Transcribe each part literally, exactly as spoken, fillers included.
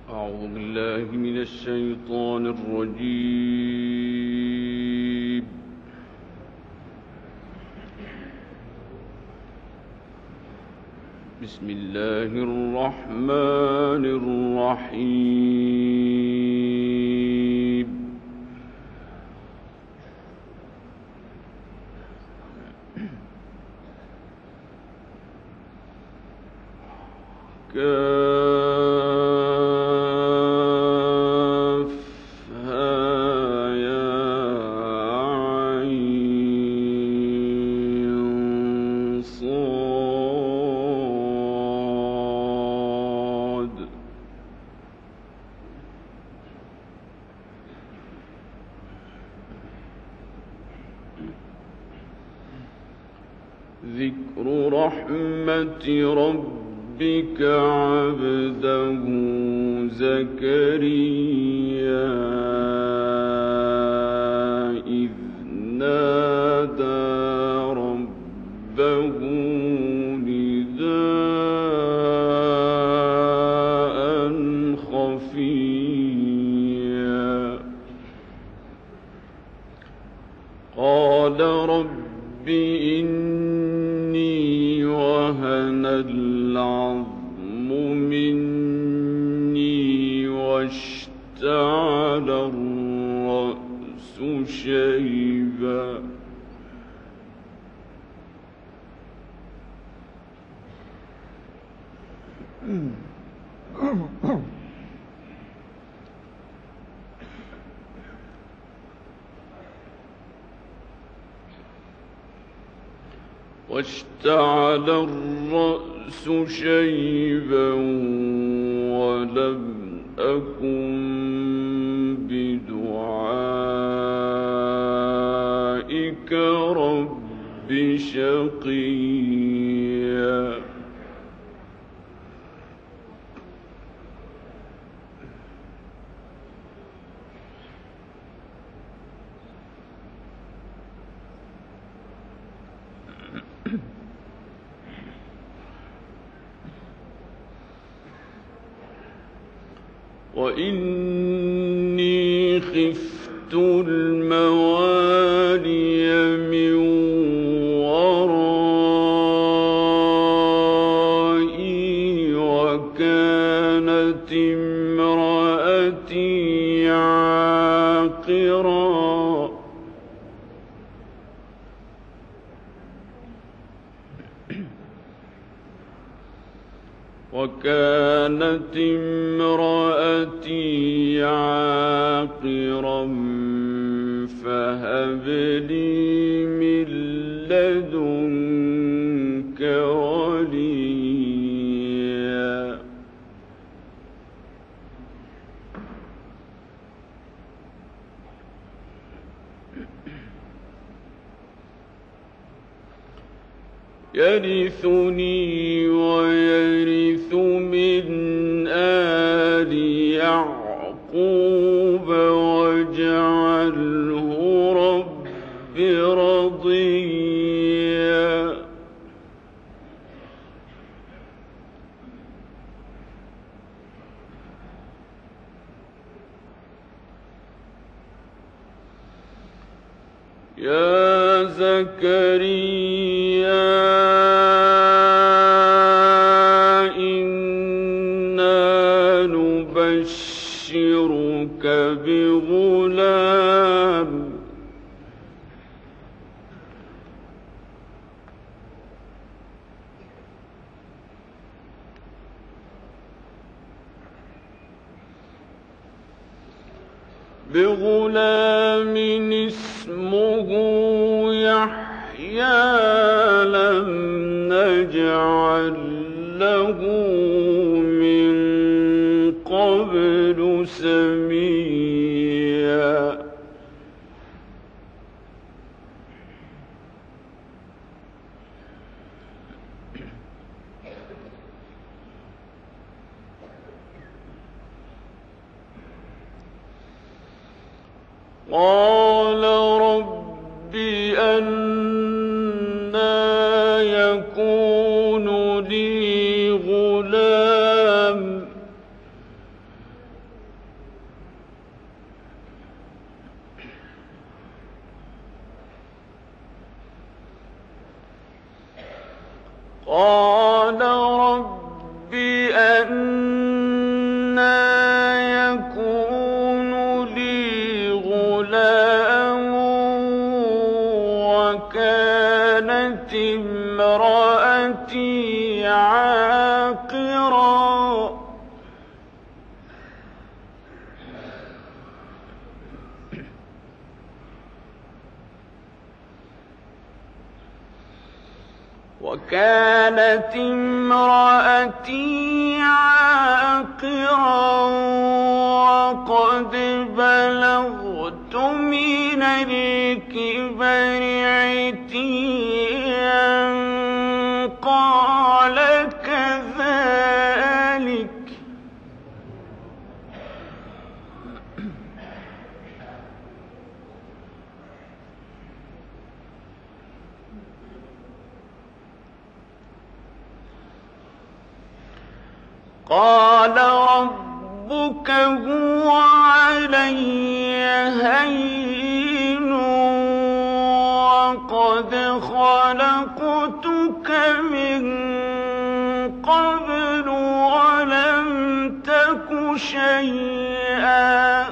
أعوذ بالله من الشيطان الرجيم. بسم الله الرحمن الرحيم. كافها يا عين صاد. ذكر رحمة ربك عبده زكريا إذ نادى ربه نداء خفيا قال رب إني وهن العظم مني واشتعل الرأس شيبا واشتعل الرأس شيبا ولم أكن بدعائك رب شقيا وإني خفت الموالي من ورائي وكانت امرأتي عاقرا وكانت امرأتي عاقرا فهب لي من لدنك وليا يرثني ويرث من آل يعقوب واجعله رب رضيا يا زكريا نبشرك بغلام بغلام اسمه يحيى لم نجعل له من قبل سميا قال رب أنى يكون لي غلام قال رب أنى يكون لي غلام وكانت امرأتي عاقرا وكانت امرأتي عاقرا وقد بلغت من الكبر عتيا قال كذلك قال ربك هو علي هين وقد خلقتك من قبل ولم تك شيئا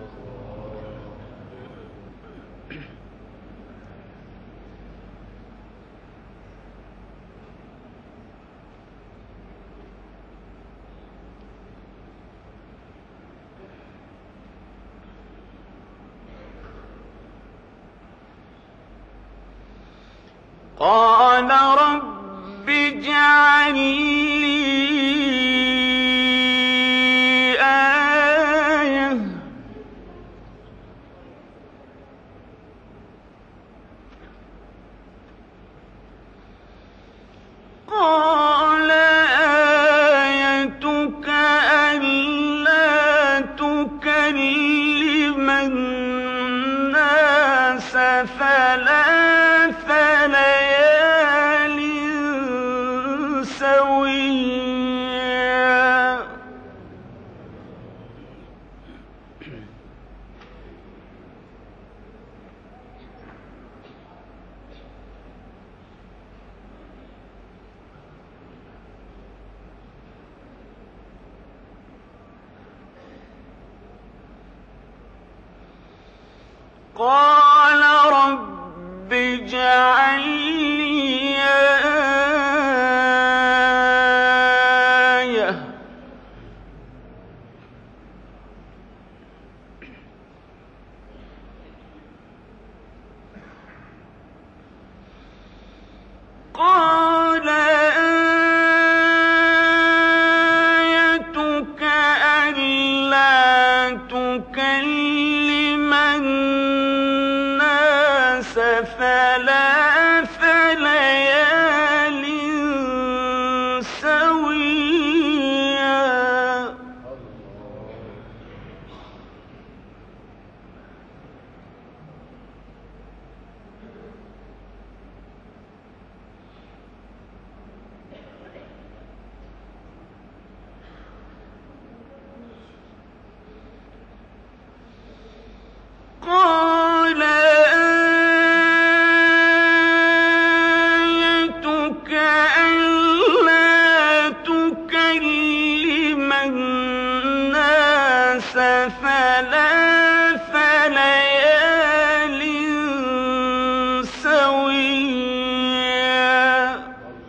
قال رب اجعل لي آية قال آيتك ألا تكلم الناس ثلاث ليال سويا قال رب اجعل لي آية قال آيتك ألا تكلم الناس ثلاث ليال سويا قال آيتك ألا تكلم الناس ثلاث ليال سويا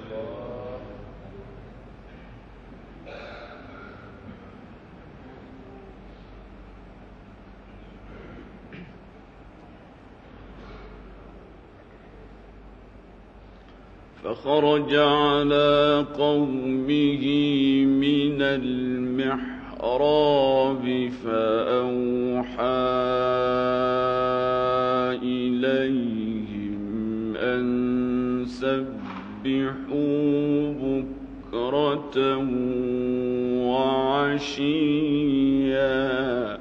فخرج على قومه من المحراب فأوحى إليهم أن سبحوا بكرة وعشيا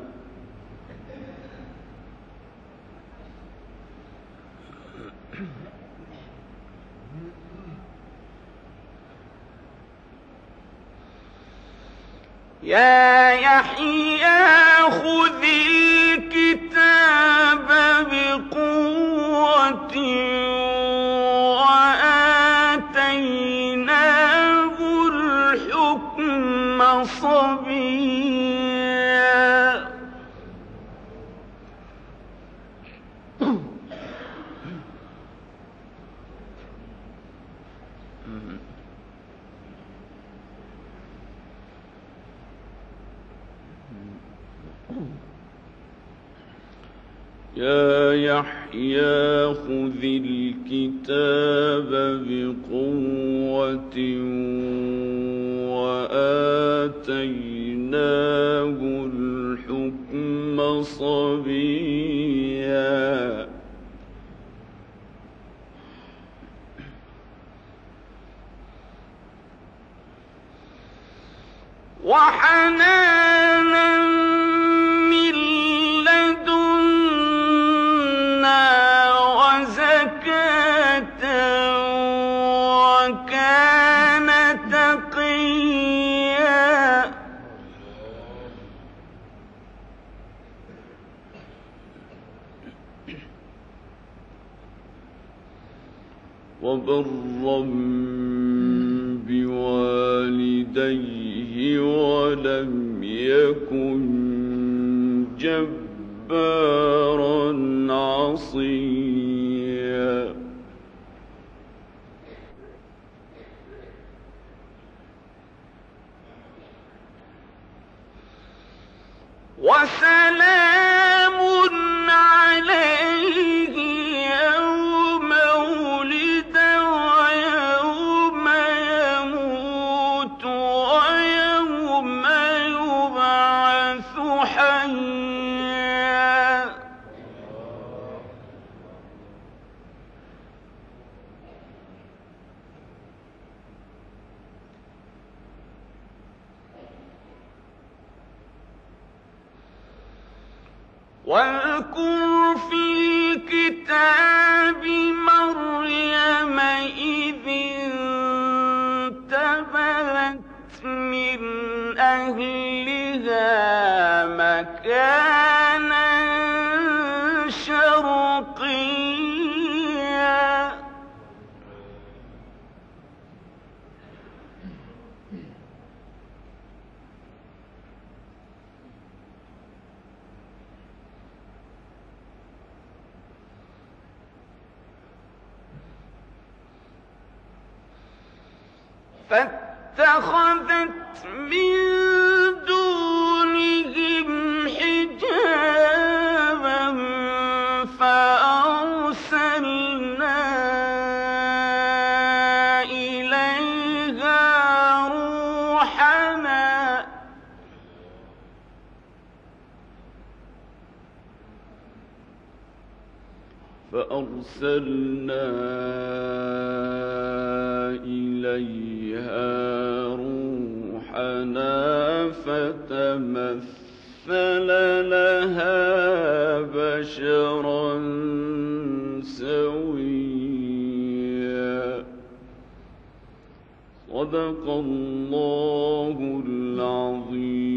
يا يحيى خذ الكتاب بقوة وآتيناه صبيا يا يحيى خذ الكتاب بقوة وآتيناه الحكم صبيا وحنانا من لدنا وزكاة وكان تقيا وبرا بوالديه ولم يكن جبارا عصيا وسلام عليه يوم ولد ويوم يموت ويوم يبعث حيا واذكر في الكتاب مريم إذ انتبذت من أهلها مكانا شرقيا فاتخذت من دونهم حجابا فأرسلنا إليها روحنا فأرسلنا إليها روحنا فتمثل لها بشرا سويا صدق الله العظيم.